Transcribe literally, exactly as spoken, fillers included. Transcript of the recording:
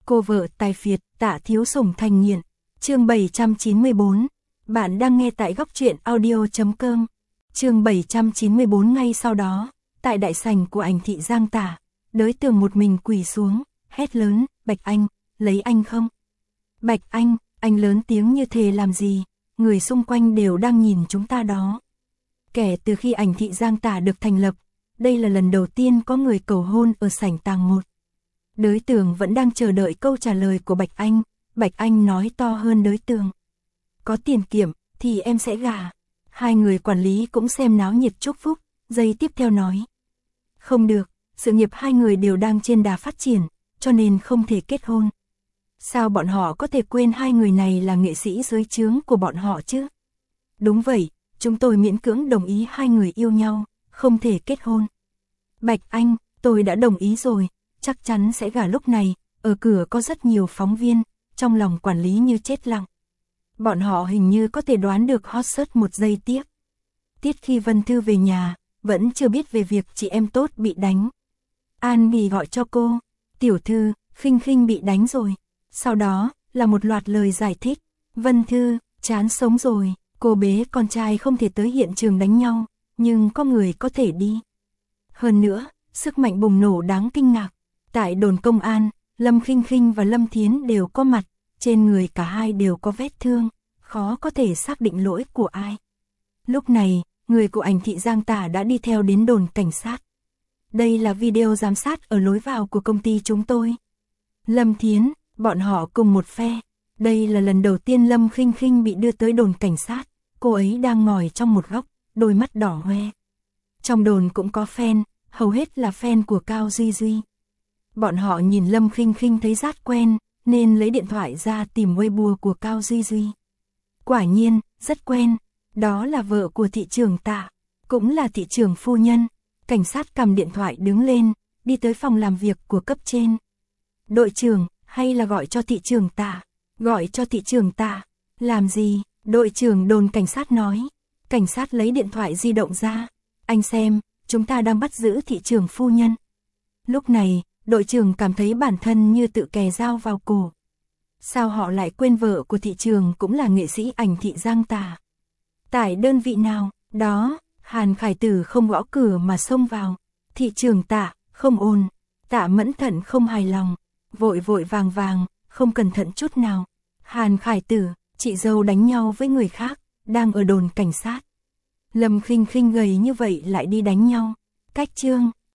Cô vợ tài phiệt, Tạ Thiếu Sủng thành nghiện. Chương bảy trăm chín mươi bốn. Bạn đang nghe tại góc truyện audio chấm com. Chương bảy trăm chín mươi bốn. Ngay sau đó, tại đại sảnh của Ảnh thị Giang Tả, Đới Tường một mình quỳ xuống, hét lớn, "Bạch Anh, lấy anh không?" "Bạch Anh, anh lớn tiếng như thế làm gì? Người xung quanh đều đang nhìn chúng ta đó." Kể từ khi Ảnh thị Giang Tả được thành lập, đây là lần đầu tiên có người cầu hôn ở sảnh tàng một. Đới Tường vẫn đang chờ đợi câu trả lời của Bạch Anh. Bạch Anh nói to hơn Đới Tường, "Có tiền kiểm thì em sẽ gả." Hai người quản lý cũng xem náo nhiệt chúc phúc, giây tiếp theo nói, "Không được, sự nghiệp hai người đều đang trên đà phát triển, cho nên không thể kết hôn." Sao bọn họ có thể quên hai người này là nghệ sĩ dưới trướng của bọn họ chứ? "Đúng vậy, chúng tôi miễn cưỡng đồng ý hai người yêu nhau, không thể kết hôn." "Bạch Anh, tôi đã đồng ý rồi, chắc chắn sẽ gả lúc này." Ở cửa có rất nhiều phóng viên, trong lòng quản lý như chết lặng. Bọn họ hình như có thể đoán được hot search một giây tiếp. Tiết khi Vân Thư về nhà, vẫn chưa biết về việc chị em tốt bị đánh. An Bì gọi cho cô, "Tiểu Thư, Khinh Khinh bị đánh rồi." Sau đó là một loạt lời giải thích. "Vân Thư, chán sống rồi, cô bế con trai không thể tới hiện trường đánh nhau, nhưng có người có thể đi." Hơn nữa, sức mạnh bùng nổ đáng kinh ngạc. Tại đồn công an, Lâm Khinh Khinh và Lâm Thiến đều có mặt, trên người cả hai đều có vết thương, khó có thể xác định lỗi của ai. Lúc này, người của Ảnh thị Giang Tả đã đi theo đến đồn cảnh sát. "Đây là video giám sát ở lối vào của công ty chúng tôi." Lâm Thiến, bọn họ cùng một phe. Đây là lần đầu tiên Lâm Khinh Khinh bị đưa tới đồn cảnh sát, cô ấy đang ngồi trong một góc, đôi mắt đỏ hoe. Trong đồn cũng có fan, hầu hết là fan của Cao Duy Duy. Bọn họ nhìn Lâm Khinh Khinh thấy rát quen, nên lấy điện thoại ra tìm Weibo của Cao Duy Duy. Quả nhiên, rất quen, đó là vợ của thị trưởng Tạ, cũng là thị trưởng phu nhân. Cảnh sát cầm điện thoại đứng lên, đi tới phòng làm việc của cấp trên. "Đội trưởng, hay là gọi cho thị trưởng Tạ?" "Gọi cho thị trưởng Tạ." "Làm gì?" Đội trưởng đồn cảnh sát nói. Cảnh sát lấy điện thoại di động ra. "Anh xem, chúng ta đang bắt giữ thị trưởng phu nhân." Lúc này, đội trưởng cảm thấy bản thân như tự kè dao vào cổ. Sao họ lại quên vợ của thị trưởng cũng là nghệ sĩ Ảnh thị Giang Tả? "Tại đơn vị nào?" "Đó." Hàn Khải Tử không gõ cửa mà xông vào. "Thị trưởng Tạ, không ổn." Tạ Mẫn Thận không hài lòng, vội vội vàng vàng, không cẩn thận chút nào. "Hàn Khải Tử, chị dâu đánh nhau với người khác, đang ở đồn cảnh sát." Lâm Khinh Khinh gầy như vậy lại đi đánh nhau. "Cách trương."